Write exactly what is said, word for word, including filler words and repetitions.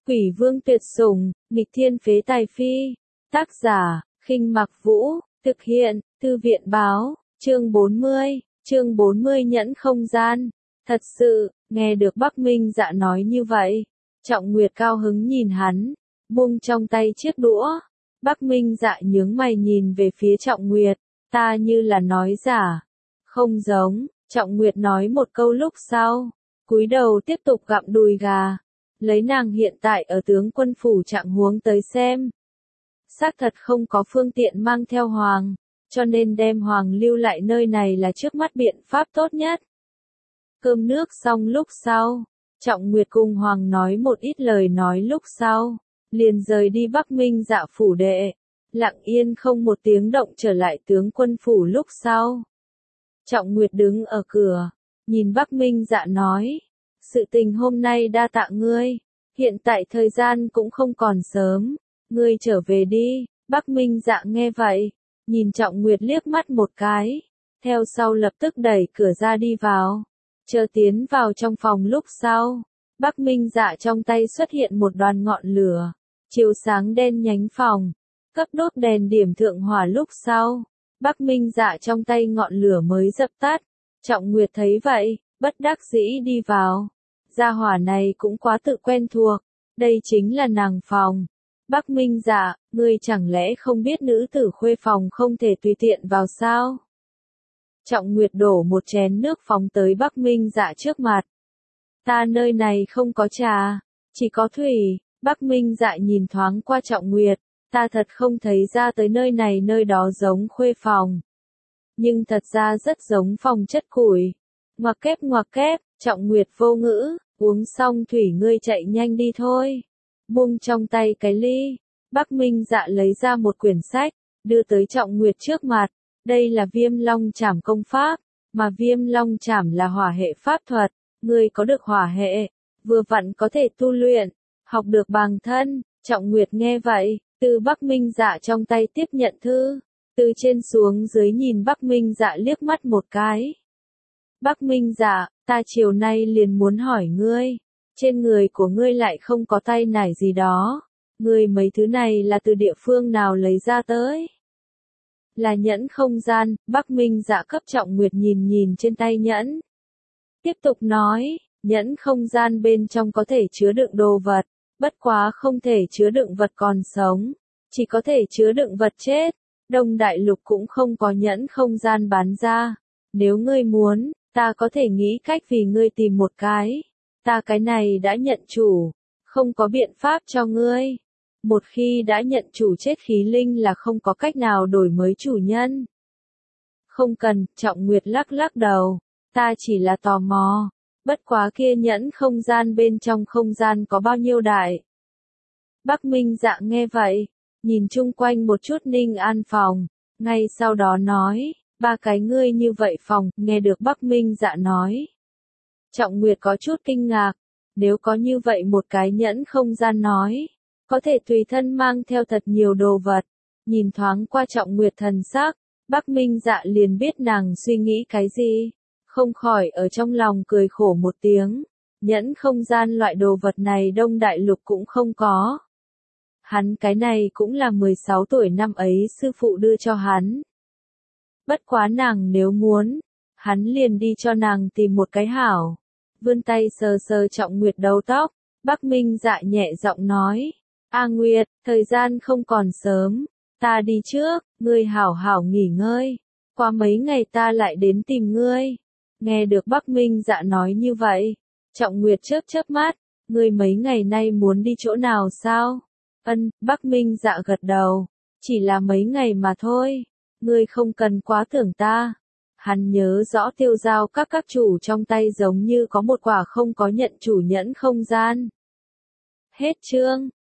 Quỷ vương tuyệt sủng, nghịch thiên phế tài phi. Tác giả, Khinh Mặc Vũ, thực hiện, Thư viện báo, chương bốn mươi, chương bốn mươi nhẫn không gian. Thật sự, nghe được Bắc Minh Dạ nói như vậy, Trọng Nguyệt cao hứng nhìn hắn, buông trong tay chiếc đũa. Bắc Minh Dạ nhướng mày nhìn về phía Trọng Nguyệt, ta như là nói giả. Không giống, Trọng Nguyệt nói một câu lúc sau, cúi đầu tiếp tục gặm đùi gà. Lấy nàng hiện tại ở tướng quân phủ trạng huống tới xem. Xác thật không có phương tiện mang theo Hoàng, cho nên đem Hoàng lưu lại nơi này là trước mắt biện pháp tốt nhất. Cơm nước xong lúc sau, Trọng Nguyệt cùng Hoàng nói một ít lời nói lúc sau, liền rời đi Bắc Minh Dạ phủ đệ, lặng yên không một tiếng động trở lại tướng quân phủ lúc sau. Trọng Nguyệt đứng ở cửa, nhìn Bắc Minh Dạ nói, sự tình hôm nay đa tạ ngươi, hiện tại thời gian cũng không còn sớm, ngươi trở về đi. Bắc Minh Dạ nghe vậy, nhìn Trọng Nguyệt liếc mắt một cái, theo sau lập tức đẩy cửa ra đi vào. Chờ tiến vào trong phòng lúc sau, Bắc Minh Dạ trong tay xuất hiện một đoàn ngọn lửa, chiếu sáng đen nhánh phòng, cấp đốt đèn điểm thượng hỏa lúc sau, Bắc Minh Dạ trong tay ngọn lửa mới dập tắt. Trọng Nguyệt thấy vậy, bất đắc dĩ đi vào. Gia hỏa này cũng quá tự quen thuộc, đây chính là nàng phòng. Bắc Minh Dạ, ngươi chẳng lẽ không biết nữ tử khuê phòng không thể tùy tiện vào sao? Trọng Nguyệt đổ một chén nước phóng tới Bắc Minh Dạ trước mặt. Ta nơi này không có trà, chỉ có thủy. Bắc Minh Dạ nhìn thoáng qua Trọng Nguyệt, ta thật không thấy ra tới nơi này nơi đó giống khuê phòng. Nhưng thật ra rất giống phòng chất củi. Ngoặc kép ngoặc kép, Trọng Nguyệt vô ngữ, uống xong thủy ngươi chạy nhanh đi thôi. Buông trong tay cái ly, Bắc Minh Dạ lấy ra một quyển sách, đưa tới Trọng Nguyệt trước mặt. Đây là Viêm Long Chảm công pháp, mà Viêm Long Chảm là hỏa hệ pháp thuật, ngươi có được hỏa hệ, vừa vặn có thể tu luyện, học được bằng thân. Trọng Nguyệt nghe vậy, từ Bắc Minh Dạ trong tay tiếp nhận thư, từ trên xuống dưới nhìn Bắc Minh Dạ liếc mắt một cái. Bắc Minh Dạ, ta chiều nay liền muốn hỏi ngươi, trên người của ngươi lại không có tay nải gì đó, ngươi mấy thứ này là từ địa phương nào lấy ra tới? Là nhẫn không gian. Bắc Minh Dạ cấp Trọng Nguyệt nhìn nhìn trên tay nhẫn. Tiếp tục nói, nhẫn không gian bên trong có thể chứa đựng đồ vật, bất quá không thể chứa đựng vật còn sống, chỉ có thể chứa đựng vật chết. Đông Đại Lục cũng không có nhẫn không gian bán ra, nếu ngươi muốn, ta có thể nghĩ cách vì ngươi tìm một cái. Ta cái này đã nhận chủ, không có biện pháp cho ngươi. Một khi đã nhận chủ chết khí linh là không có cách nào đổi mới chủ nhân. Không cần, Trọng Nguyệt lắc lắc đầu, ta chỉ là tò mò, bất quá kia nhẫn không gian bên trong không gian có bao nhiêu đại. Bắc Minh Dạ nghe vậy, nhìn chung quanh một chút Ninh An phòng, ngay sau đó nói, ba cái ngươi như vậy phòng. Nghe được Bắc Minh Dạ nói, Trọng Nguyệt có chút kinh ngạc, nếu có như vậy một cái nhẫn không gian nói, có thể tùy thân mang theo thật nhiều đồ vật. Nhìn thoáng qua Trọng Nguyệt thần sắc, Bắc Minh Dạ liền biết nàng suy nghĩ cái gì, không khỏi ở trong lòng cười khổ một tiếng. Nhẫn không gian loại đồ vật này Đông Đại Lục cũng không có. Hắn cái này cũng là mười sáu tuổi năm ấy sư phụ đưa cho hắn. Bất quá nàng nếu muốn, hắn liền đi cho nàng tìm một cái hảo. Vươn tay sờ sờ Trọng Nguyệt đầu tóc, Bắc Minh Dạ nhẹ giọng nói, A Nguyệt, thời gian không còn sớm, ta đi trước, ngươi hảo hảo nghỉ ngơi, qua mấy ngày ta lại đến tìm ngươi. Nghe được Bắc Minh Dạ nói như vậy, Trọng Nguyệt chớp chớp mắt, ngươi mấy ngày nay muốn đi chỗ nào sao? Ân, Bắc Minh Dạ gật đầu, chỉ là mấy ngày mà thôi, ngươi không cần quá tưởng ta. Hắn nhớ rõ Tiêu Giao các các chủ trong tay giống như có một quả không có nhận chủ nhẫn không gian. Hết chương.